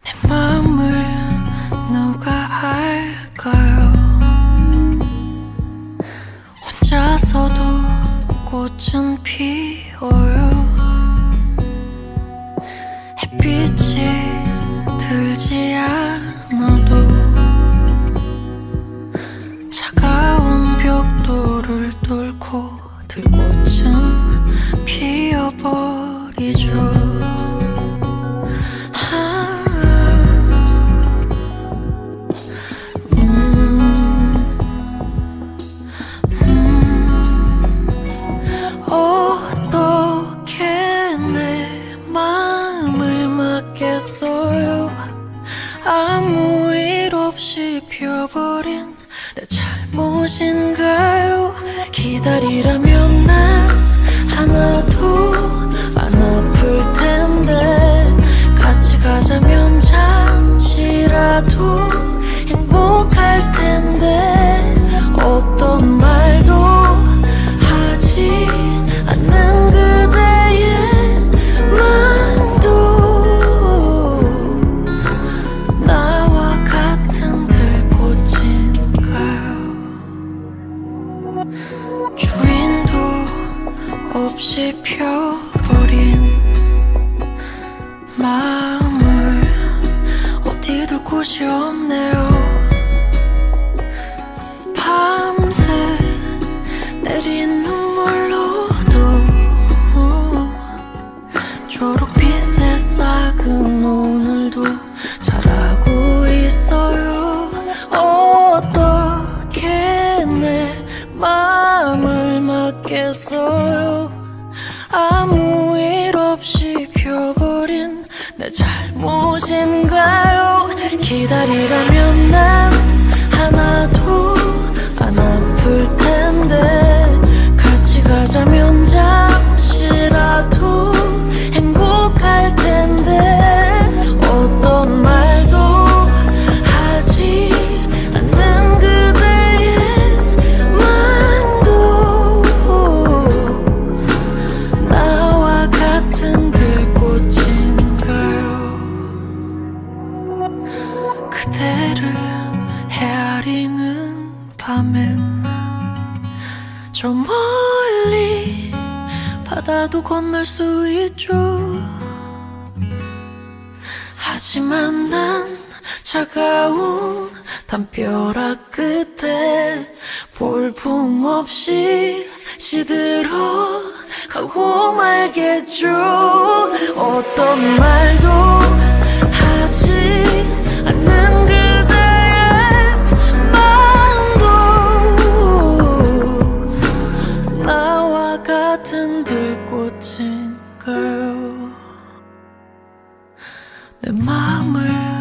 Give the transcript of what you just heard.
내 마음을 누가 알까요? 혼자서도 꽃은 피어요. 햇빛이 들지 않아도 차가운 벽돌을 뚫고 들꽃은 피어버리죠. 어떻게 내 마음을 막겠어요? 아무 일 없이 피어버린 내 잘못인가요? 기다리라면 난 하나도 안 아플 텐데, 같이 가자면 잠시라도 행복할 텐데, 어떤 말도 하지 않는 그대의 마음도 나와 같은 들꽃인가요? 주인도 없이 펴버린 마음을 어디 둘 곳이 없네요. 밤새 내린 눈물로도 초록빛에 싹은 오늘도 자라고 있어요. 어떻게 내 마음을 막겠어요? 아무 일 없이 펴버린 내 잘못인가요? 기다리라면 난 하나도 안 아플 텐데, 같이 가자면 잠시라도 행복할 텐데, 어떤 말도 하지 않는 그대의 마음도 나와 같은 들꽃인가요? 그대를 헤아리는 밤엔 저 멀리 바다도 건널 수 있죠. 하지만 난 차가운 담벼락 끝에 볼품없이 시들어 가고 말겠죠. 어떤 말도 하지 않는 그대의 마음도 나와 같은 들꽃인가요? 내 마음을